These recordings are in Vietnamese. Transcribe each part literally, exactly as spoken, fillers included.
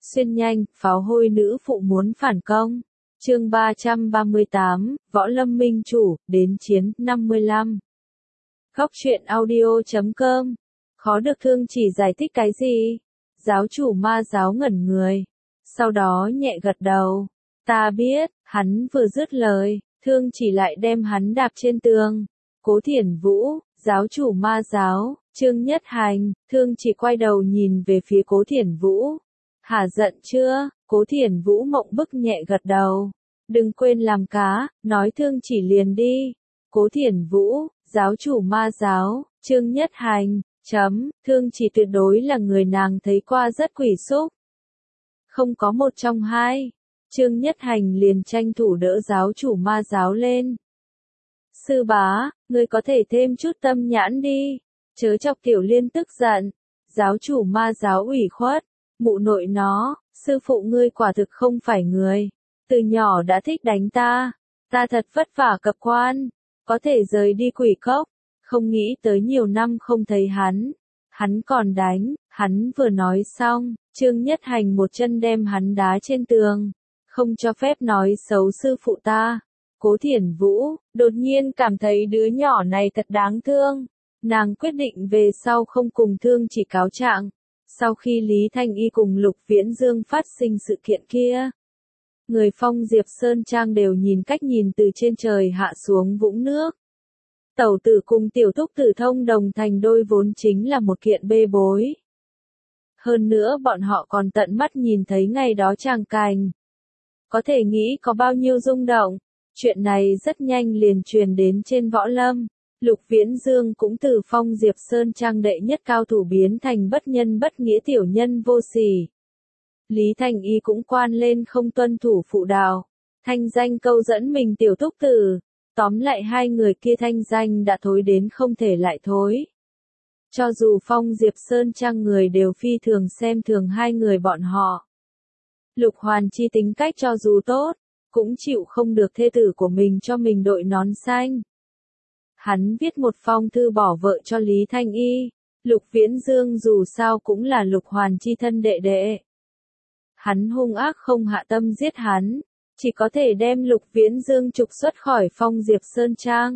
Xuyên nhanh, pháo hôi nữ phụ muốn phản công. Chương ba trăm ba mươi tám, Võ Lâm Minh Chủ, đến chiến, năm mươi lăm. Góc truyện audio chấm com. Khó được Thương Chỉ giải thích cái gì? Giáo chủ Ma giáo ngẩn người. Sau đó nhẹ gật đầu. Ta biết, hắn vừa dứt lời, Thương Chỉ lại đem hắn đạp trên tường. Cố Thiển Vũ, giáo chủ Ma giáo, Trương Nhất Hành, Thương Chỉ quay đầu nhìn về phía Cố Thiển Vũ. Hả giận chưa? Cố Thiển Vũ mộng bức nhẹ gật đầu. Đừng quên làm cá, nói Thương Chỉ liền đi. Cố Thiển Vũ, giáo chủ Ma giáo, Trương Nhất Hành, chấm, Thương Chỉ tuyệt đối là người nàng thấy qua rất quỷ xúc. Không có một trong hai. Trương Nhất Hành liền tranh thủ đỡ giáo chủ Ma giáo lên. Sư bá, ngươi có thể thêm chút tâm nhãn đi. Chớ chọc Tiểu Liên tức giận. Giáo chủ Ma giáo ủy khuất. Mụ nội nó, sư phụ ngươi quả thực không phải người. Từ nhỏ đã thích đánh ta. Ta thật vất vả cập quan. Có thể rời đi quỷ cốc. Không nghĩ tới nhiều năm không thấy hắn. Hắn còn đánh. Hắn vừa nói xong, Trương Nhất Hành một chân đem hắn đá trên tường. Không cho phép nói xấu sư phụ ta. Cố Thiển Vũ, đột nhiên cảm thấy đứa nhỏ này thật đáng thương. Nàng quyết định về sau không cùng Thương Chỉ cáo trạng. Sau khi Lý Thanh Y cùng Lục Viễn Dương phát sinh sự kiện kia, người Phong Diệp Sơn Trang đều nhìn cách nhìn từ trên trời hạ xuống vũng nước. Tẩu tử cùng tiểu thúc tử thông đồng thành đôi vốn chính là một kiện bê bối. Hơn nữa bọn họ còn tận mắt nhìn thấy ngày đó tràng cảnh. Có thể nghĩ có bao nhiêu rung động. Chuyện này rất nhanh liền truyền đến trên võ lâm. Lục Viễn Dương cũng từ Phong Diệp Sơn Trang đệ nhất cao thủ biến thành bất nhân bất nghĩa tiểu nhân vô sỉ. Lý Thanh Y cũng quan lên không tuân thủ phụ đạo. Thanh danh câu dẫn mình tiểu thúc tử. Tóm lại hai người kia thanh danh đã thối đến không thể lại thối. Cho dù Phong Diệp Sơn Trang người đều phi thường xem thường hai người bọn họ. Lục Hoàn Chi tính cách cho dù tốt, cũng chịu không được thê tử của mình cho mình đội nón xanh. Hắn viết một phong thư bỏ vợ cho Lý Thanh Y. Lục Viễn Dương dù sao cũng là Lục Hoàn Chi thân đệ đệ. Hắn hung ác không hạ tâm giết hắn, chỉ có thể đem Lục Viễn Dương trục xuất khỏi Phong Diệp Sơn Trang.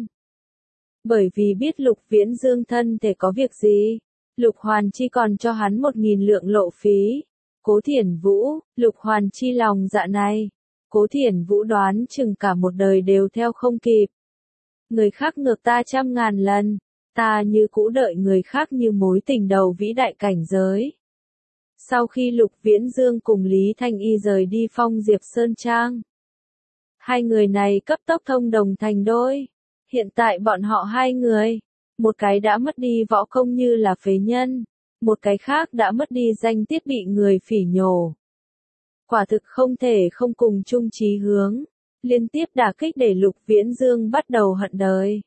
Bởi vì biết Lục Viễn Dương thân thể có việc gì, Lục Hoàn Chi còn cho hắn một nghìn lượng lộ phí. Cố Thiển Vũ, Lục Hoàn Chi lòng dạ này. Cố Thiển Vũ đoán chừng cả một đời đều theo không kịp. Người khác ngược ta trăm ngàn lần, ta như cũ đợi người khác như mối tình đầu vĩ đại cảnh giới. Sau khi Lục Viễn Dương cùng Lý Thanh Y rời đi Phong Diệp Sơn Trang, hai người này cấp tốc thông đồng thành đôi. Hiện tại bọn họ hai người, một cái đã mất đi võ công như là phế nhân, một cái khác đã mất đi danh tiết bị người phỉ nhổ. Quả thực không thể không cùng chung chí hướng. Liên tiếp đả kích để Lục Viễn Dương bắt đầu hận đời.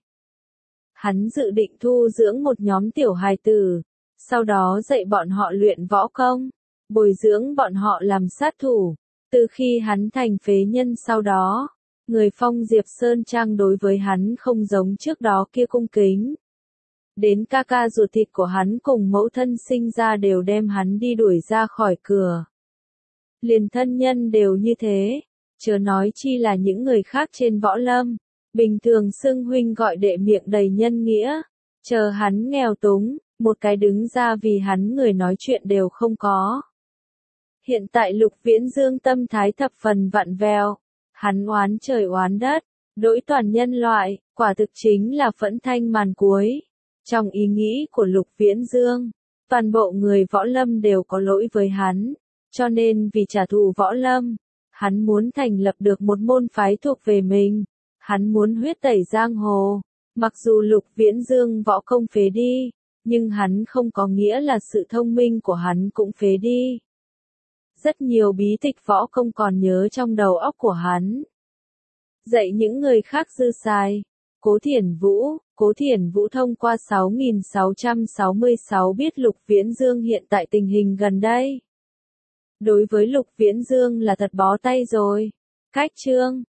Hắn dự định thu dưỡng một nhóm tiểu hài tử, sau đó dạy bọn họ luyện võ công, bồi dưỡng bọn họ làm sát thủ. Từ khi hắn thành phế nhân sau đó, người Phong Diệp Sơn Trang đối với hắn không giống trước đó kia cung kính. Đến ca ca ruột thịt của hắn cùng mẫu thân sinh ra đều đem hắn đi đuổi ra khỏi cửa. Liền thân nhân đều như thế. Chớ nói chi là những người khác trên võ lâm, bình thường xưng huynh gọi đệ miệng đầy nhân nghĩa, chờ hắn nghèo túng, một cái đứng ra vì hắn người nói chuyện đều không có. Hiện tại Lục Viễn Dương tâm thái thập phần vặn vẹo, hắn oán trời oán đất, đỗi toàn nhân loại, quả thực chính là phẫn thanh màn cuối. Trong ý nghĩ của Lục Viễn Dương, toàn bộ người võ lâm đều có lỗi với hắn, cho nên vì trả thù võ lâm, hắn muốn thành lập được một môn phái thuộc về mình. Hắn muốn huyết tẩy giang hồ. Mặc dù Lục Viễn Dương võ công phế đi, nhưng hắn không có nghĩa là sự thông minh của hắn cũng phế đi. Rất nhiều bí tịch võ công còn nhớ trong đầu óc của hắn. Dạy những người khác dư xài. Cố Thiển Vũ, Cố Thiển Vũ thông qua sáu nghìn sáu trăm sáu mươi sáu biết Lục Viễn Dương hiện tại tình hình gần đây. Đối với Lục Viễn Dương là thật bó tay rồi. Cách chương